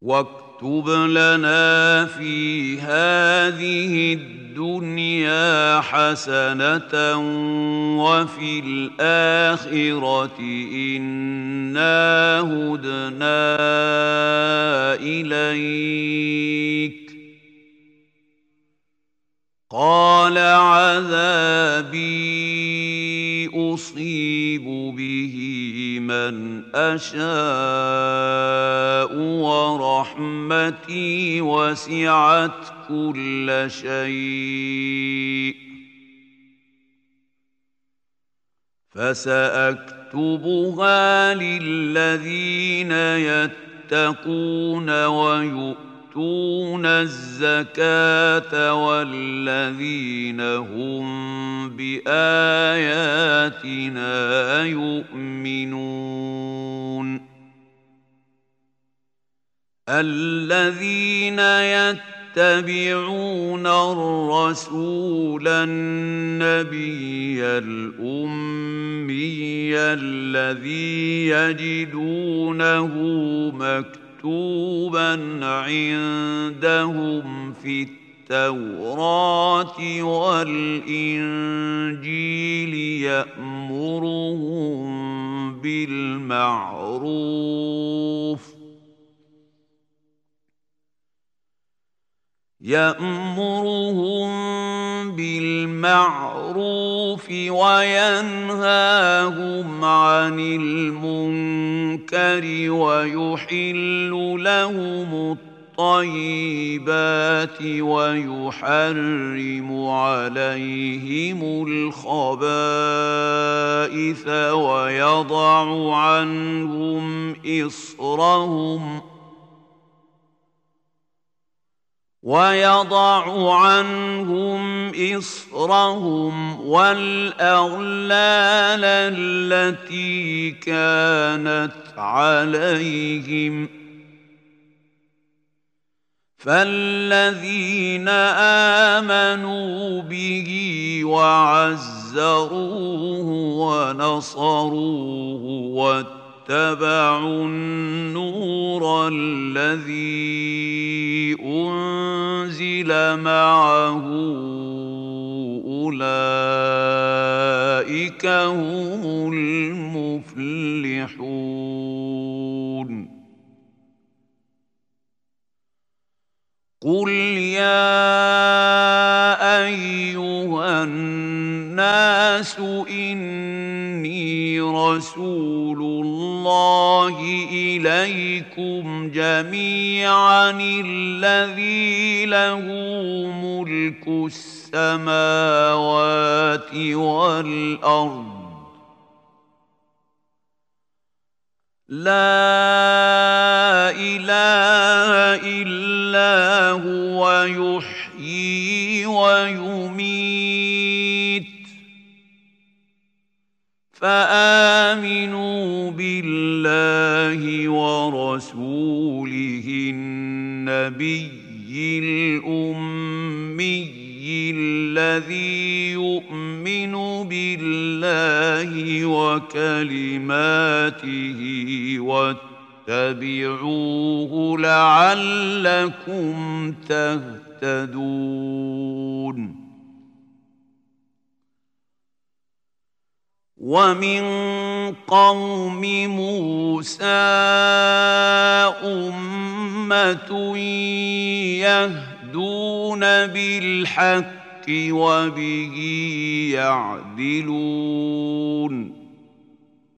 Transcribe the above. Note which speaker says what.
Speaker 1: واكتب لنا في هذه الدنيا حسنة وفي الآخرة إنا هدنا إليك. قال عذابي أصيب به من أشاء ورحمتي وسعت كل شيء فسأكتبها للذين يتقون ويؤتون الزكاة والذين هم بآياتنا يؤمنون. الذين يتبعون الرسول النبي الأمي الذي يجدونه مكتوبا عندهم في التوراة والإنجيل يأمرهم بالمعروف وينهاهم عن المنكر ويحل لهم الطيبات ويحرم عليهم الخبائث ويضع عنهم إصرهم والأغلال التي كانت عليهم. فالذين آمنوا به وعزروه ونصروه واتبعوا النور الذي أنزل معه أولئك هم المفلحون. قل يا أيها الناس إني رسول الله إليكم جميعا الذي له ملك السماوات والأرض لا إله إلا هو يحيي ويميت فآمنوا بالله ورسوله النبي الأمي الذي يؤمن بالله وكلماته واتبعوه لعلكم تهتدون. ومن قوم موسى أمة يهدون بالحق وبه يعدلون.